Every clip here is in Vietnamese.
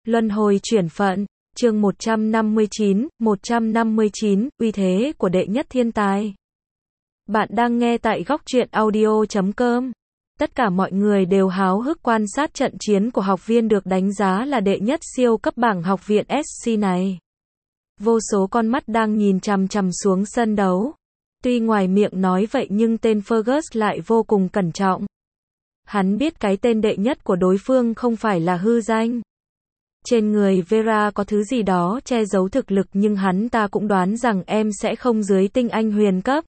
Luân hồi chuyển phận, chương 159, uy thế của đệ nhất thiên tài. Bạn đang nghe tại góc truyện audio.com. Tất cả mọi người đều háo hức quan sát trận chiến của học viên được đánh giá là đệ nhất siêu cấp bảng học viện SC này. Vô số con mắt đang nhìn chằm chằm xuống sân đấu. Tuy ngoài miệng nói vậy nhưng tên Fergus lại vô cùng cẩn trọng. Hắn biết cái tên đệ nhất của đối phương không phải là hư danh. Trên người Vera có thứ gì đó che giấu thực lực, nhưng hắn ta cũng đoán rằng em sẽ không dưới tinh anh huyền cấp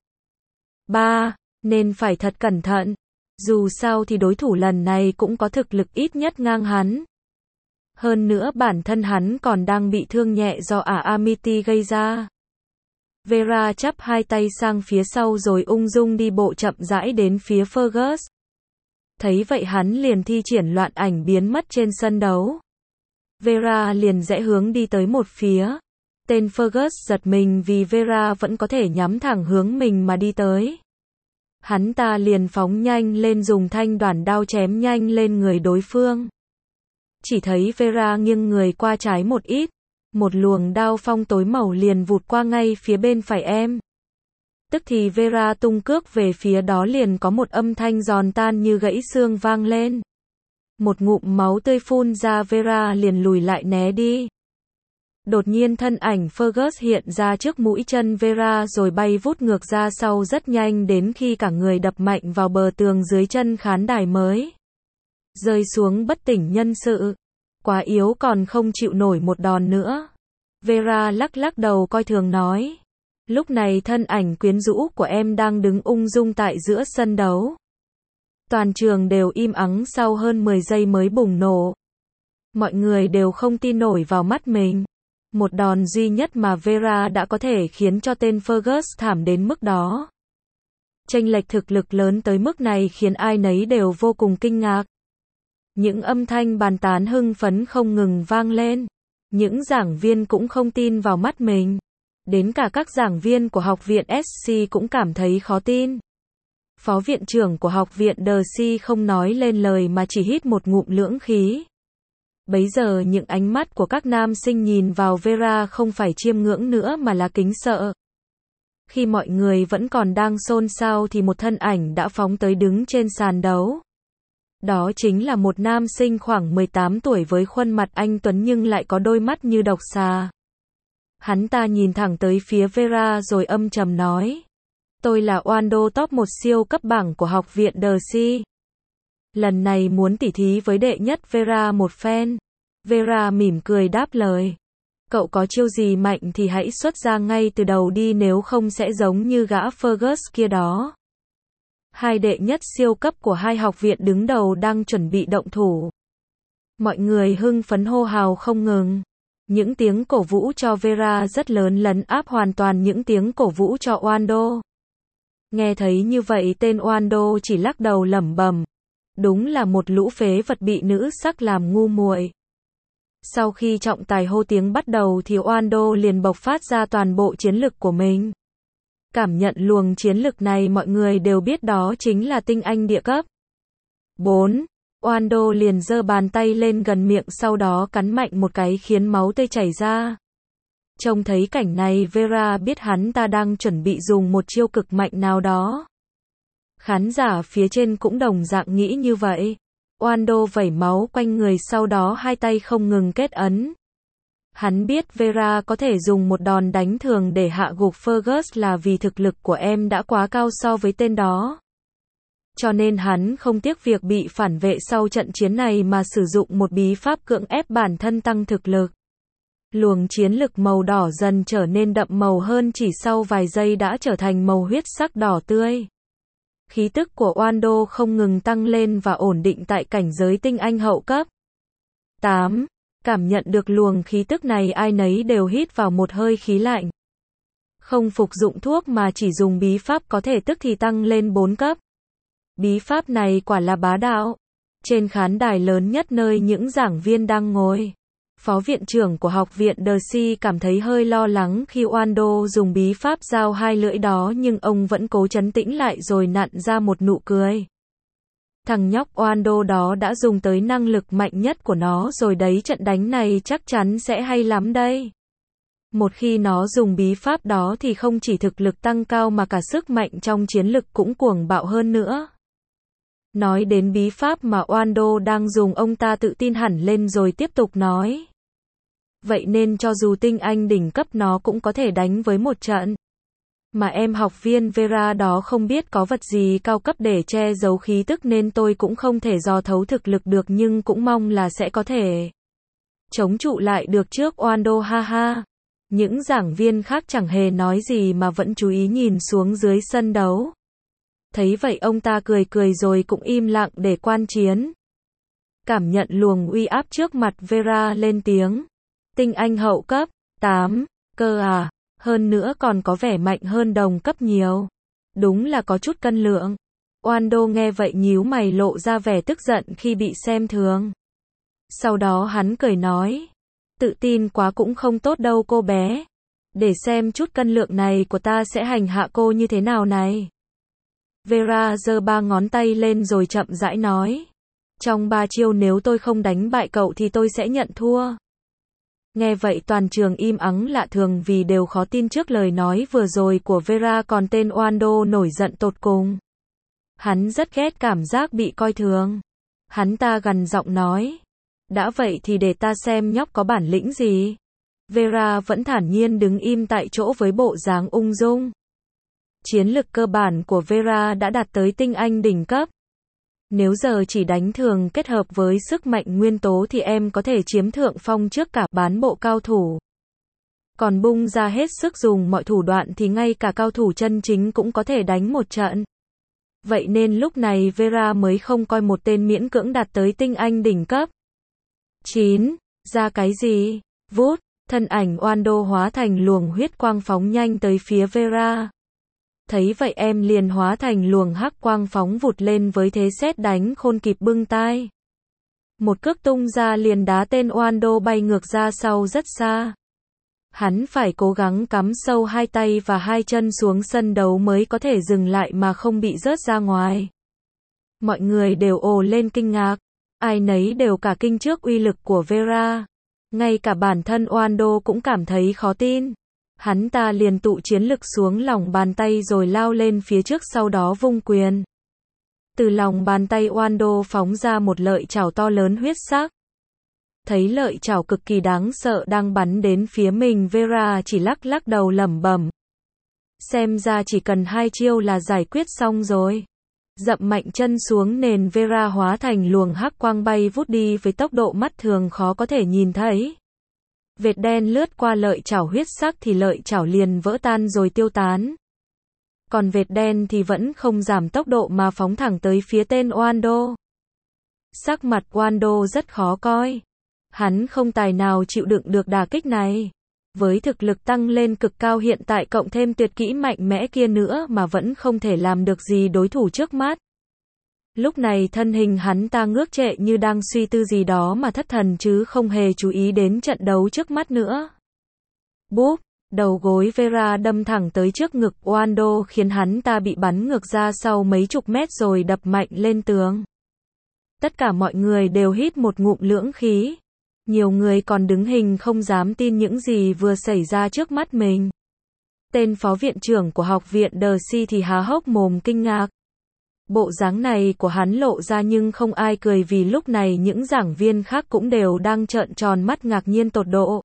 3, nên phải thật cẩn thận. Dù sao thì đối thủ lần này cũng có thực lực ít nhất ngang hắn. Hơn nữa bản thân hắn còn đang bị thương nhẹ do Amity gây ra. Vera chắp hai tay sang phía sau rồi ung dung đi bộ chậm rãi đến phía Fergus. Thấy vậy hắn liền thi triển loạn ảnh biến mất trên sân đấu. Vera liền rẽ hướng đi tới một phía. Tên Fergus giật mình vì Vera vẫn có thể nhắm thẳng hướng mình mà đi tới. Hắn ta liền phóng nhanh lên dùng thanh đoản đao chém nhanh lên người đối phương. Chỉ thấy Vera nghiêng người qua trái một ít. Một luồng đao phong tối màu liền vụt qua ngay phía bên phải em. Tức thì Vera tung cước về phía đó, liền có một âm thanh giòn tan như gãy xương vang lên. Một ngụm máu tươi phun ra, Vera liền lùi lại né đi. Đột nhiên thân ảnh Fergus hiện ra trước mũi chân Vera rồi bay vút ngược ra sau rất nhanh, đến khi cả người đập mạnh vào bờ tường dưới chân khán đài mới rơi xuống bất tỉnh nhân sự. Quá yếu, còn không chịu nổi một đòn nữa. Vera lắc lắc đầu coi thường nói. Lúc này thân ảnh quyến rũ của em đang đứng ung dung tại giữa sân đấu. Toàn trường đều im ắng sau hơn 10 giây mới bùng nổ. Mọi người đều không tin nổi vào mắt mình. Một đòn duy nhất mà Vera đã có thể khiến cho tên Fergus thảm đến mức đó. Chênh lệch thực lực lớn tới mức này khiến ai nấy đều vô cùng kinh ngạc. Những âm thanh bàn tán hưng phấn không ngừng vang lên. Những giảng viên cũng không tin vào mắt mình. Đến cả các giảng viên của học viện SC cũng cảm thấy khó tin. Phó viện trưởng của học viện DC không nói lên lời mà chỉ hít một ngụm lưỡng khí. Bấy giờ những ánh mắt của các nam sinh nhìn vào Vera không phải chiêm ngưỡng nữa mà là kính sợ. Khi mọi người vẫn còn đang xôn xao thì một thân ảnh đã phóng tới đứng trên sàn đấu. Đó chính là một nam sinh khoảng 18 tuổi với khuôn mặt anh tuấn nhưng lại có đôi mắt như độc xà. Hắn ta nhìn thẳng tới phía Vera rồi âm trầm nói. Tôi là Wando, top 1 siêu cấp bảng của học viện DC. Lần này muốn tỉ thí với đệ nhất Vera một phen. Vera mỉm cười đáp lời. Cậu có chiêu gì mạnh thì hãy xuất ra ngay từ đầu đi, nếu không sẽ giống như gã Fergus kia đó. Hai đệ nhất siêu cấp của hai học viện đứng đầu đang chuẩn bị động thủ. Mọi người hưng phấn hô hào không ngừng. Những tiếng cổ vũ cho Vera rất lớn, lấn áp hoàn toàn những tiếng cổ vũ cho Wando. Nghe thấy như vậy tên Wando chỉ lắc đầu lẩm bẩm. Đúng là một lũ phế vật bị nữ sắc làm ngu muội. Sau khi trọng tài hô tiếng bắt đầu thì Wando liền bộc phát ra toàn bộ chiến lực của mình. Cảm nhận luồng chiến lực này mọi người đều biết đó chính là tinh anh địa cấp 4. Wando liền giơ bàn tay lên gần miệng, sau đó cắn mạnh một cái khiến máu tươi chảy ra. Trông thấy cảnh này Vera biết hắn ta đang chuẩn bị dùng một chiêu cực mạnh nào đó. Khán giả phía trên cũng đồng dạng nghĩ như vậy. Wando vẩy máu quanh người, sau đó hai tay không ngừng kết ấn. Hắn biết Vera có thể dùng một đòn đánh thường để hạ gục Fergus là vì thực lực của em đã quá cao so với tên đó. Cho nên hắn không tiếc việc bị phản vệ sau trận chiến này mà sử dụng một bí pháp cưỡng ép bản thân tăng thực lực. Luồng chiến lực màu đỏ dần trở nên đậm màu hơn, chỉ sau vài giây đã trở thành màu huyết sắc đỏ tươi. Khí tức của Wando không ngừng tăng lên và ổn định tại cảnh giới tinh anh hậu cấp 8. Cảm nhận được luồng khí tức này ai nấy đều hít vào một hơi khí lạnh. Không phục dụng thuốc mà chỉ dùng bí pháp có thể tức thì tăng lên 4 cấp. Bí pháp này quả là bá đạo. Trên khán đài lớn nhất nơi những giảng viên đang ngồi, phó viện trưởng của học viện DC cảm thấy hơi lo lắng khi Wando dùng bí pháp dao hai lưỡi đó, nhưng ông vẫn cố trấn tĩnh lại rồi nặn ra một nụ cười. Thằng nhóc Oando đó đã dùng tới năng lực mạnh nhất của nó rồi đấy, trận đánh này chắc chắn sẽ hay lắm đây. Một khi nó dùng bí pháp đó thì không chỉ thực lực tăng cao mà cả sức mạnh trong chiến lực cũng cuồng bạo hơn nữa. Nói đến bí pháp mà Oando đang dùng, ông ta tự tin hẳn lên rồi tiếp tục nói. Vậy nên cho dù tinh anh đỉnh cấp nó cũng có thể đánh với một trận. Mà em học viên Vera đó không biết có vật gì cao cấp để che giấu khí tức nên tôi cũng không thể dò thấu thực lực được, nhưng cũng mong là sẽ có thể chống trụ lại được trước Oando, ha ha. Những giảng viên khác chẳng hề nói gì mà vẫn chú ý nhìn xuống dưới sân đấu. Thấy vậy ông ta cười cười rồi cũng im lặng để quan chiến. Cảm nhận luồng uy áp trước mặt, Vera lên tiếng. Tinh anh hậu cấp 8, cơ à, hơn nữa còn có vẻ mạnh hơn đồng cấp nhiều. Đúng là có chút cân lượng. Oando nghe vậy nhíu mày, lộ ra vẻ tức giận khi bị xem thường. Sau đó hắn cười nói. Tự tin quá cũng không tốt đâu cô bé. Để xem chút cân lượng này của ta sẽ hành hạ cô như thế nào này. Vera giơ 3 ngón tay lên rồi chậm rãi nói. Trong 3 chiêu nếu tôi không đánh bại cậu thì tôi sẽ nhận thua. Nghe vậy toàn trường im ắng lạ thường vì đều khó tin trước lời nói vừa rồi của Vera, còn tên Oando nổi giận tột cùng. Hắn rất ghét cảm giác bị coi thường. Hắn ta gằn giọng nói. Đã vậy thì để ta xem nhóc có bản lĩnh gì. Vera vẫn thản nhiên đứng im tại chỗ với bộ dáng ung dung. Chiến lực cơ bản của Vera đã đạt tới tinh anh đỉnh cấp. Nếu giờ chỉ đánh thường kết hợp với sức mạnh nguyên tố thì em có thể chiếm thượng phong trước cả bán bộ cao thủ. Còn bung ra hết sức dùng mọi thủ đoạn thì ngay cả cao thủ chân chính cũng có thể đánh một trận. Vậy nên lúc này Vera mới không coi một tên miễn cưỡng đạt tới tinh anh đỉnh cấp. 9. Ra cái gì? Vút, thân ảnh Oando hóa thành luồng huyết quang phóng nhanh tới phía Vera. Thấy vậy em liền hóa thành luồng hắc quang phóng vụt lên với thế sét đánh khôn kịp bưng tai. Một cước tung ra liền đá tên Oando bay ngược ra sau rất xa. Hắn phải cố gắng cắm sâu 2 tay và 2 chân xuống sân đấu mới có thể dừng lại mà không bị rớt ra ngoài. Mọi người đều ồ lên kinh ngạc. Ai nấy đều cả kinh trước uy lực của Vera. Ngay cả bản thân Oando cũng cảm thấy khó tin. Hắn ta liền tụ chiến lực xuống lòng bàn tay rồi lao lên phía trước, sau đó vung quyền. Từ lòng bàn tay Oando phóng ra một lợi chảo to lớn huyết sắc. Thấy lợi chảo cực kỳ đáng sợ đang bắn đến phía mình, Vera chỉ lắc lắc đầu lẩm bẩm. Xem ra chỉ cần 2 chiêu là giải quyết xong rồi. Dậm mạnh chân xuống nền, Vera hóa thành luồng hắc quang bay vút đi với tốc độ mắt thường khó có thể nhìn thấy. Vệt đen lướt qua lợi chảo huyết sắc thì lợi chảo liền vỡ tan rồi tiêu tán. Còn vệt đen thì vẫn không giảm tốc độ mà phóng thẳng tới phía tên Oando. Sắc mặt Oando rất khó coi. Hắn không tài nào chịu đựng được đả kích này. Với thực lực tăng lên cực cao hiện tại cộng thêm tuyệt kỹ mạnh mẽ kia nữa mà vẫn không thể làm được gì đối thủ trước mắt. Lúc này thân hình hắn ta ngước trệ như đang suy tư gì đó mà thất thần chứ không hề chú ý đến trận đấu trước mắt nữa. Bốp, đầu gối Vera đâm thẳng tới trước ngực Oando khiến hắn ta bị bắn ngược ra sau mấy chục mét rồi đập mạnh lên tường. Tất cả mọi người đều hít một ngụm lưỡng khí. Nhiều người còn đứng hình không dám tin những gì vừa xảy ra trước mắt mình. Tên phó viện trưởng của học viện The thì há hốc mồm kinh ngạc. Bộ dáng này của hắn lộ ra nhưng không ai cười vì lúc này những giảng viên khác cũng đều đang trợn tròn mắt ngạc nhiên tột độ.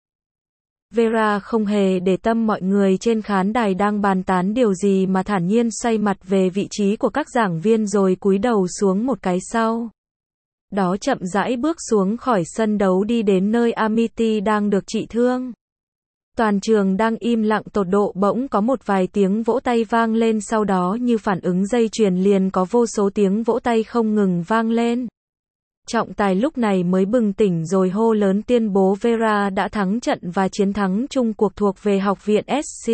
Vera không hề để tâm mọi người trên khán đài đang bàn tán điều gì mà thản nhiên xoay mặt về vị trí của các giảng viên rồi cúi đầu xuống một cái sau. Đó chậm rãi bước xuống khỏi sân đấu đi đến nơi Amity đang được trị thương. Toàn trường đang im lặng tột độ bỗng có một vài tiếng vỗ tay vang lên, sau đó như phản ứng dây chuyền liền có vô số tiếng vỗ tay không ngừng vang lên. Trọng tài lúc này mới bừng tỉnh rồi hô lớn tuyên bố Vera đã thắng trận và chiến thắng chung cuộc thuộc về học viện SC.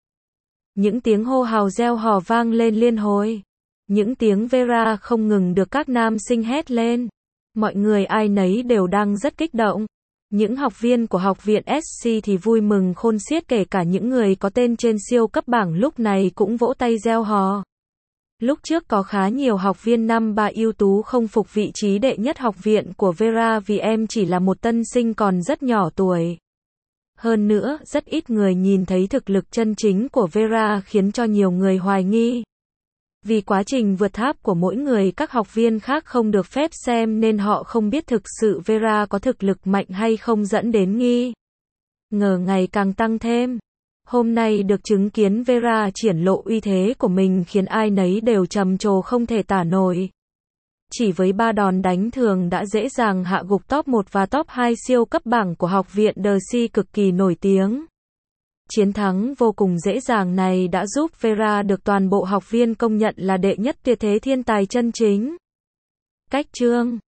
Những tiếng hô hào reo hò vang lên liên hồi. Những tiếng Vera không ngừng được các nam sinh hét lên. Mọi người ai nấy đều đang rất kích động. Những học viên của học viện SC thì vui mừng khôn xiết, kể cả những người có tên trên siêu cấp bảng lúc này cũng vỗ tay reo hò. Lúc trước có khá nhiều học viên năm 3 ưu tú không phục vị trí đệ nhất học viện của Vera vì em chỉ là một tân sinh còn rất nhỏ tuổi. Hơn nữa, rất ít người nhìn thấy thực lực chân chính của Vera khiến cho nhiều người hoài nghi. Vì quá trình vượt tháp của mỗi người các học viên khác không được phép xem nên họ không biết thực sự Vera có thực lực mạnh hay không dẫn đến nghi ngờ ngày càng tăng thêm. Hôm nay được chứng kiến Vera triển lộ uy thế của mình khiến ai nấy đều trầm trồ không thể tả nổi. Chỉ với 3 đòn đánh thường đã dễ dàng hạ gục top 1 và top 2 siêu cấp bảng của học viện The Sea cực kỳ nổi tiếng. Chiến thắng vô cùng dễ dàng này đã giúp Vera được toàn bộ học viên công nhận là đệ nhất tuyệt thế thiên tài chân chính. Cách chương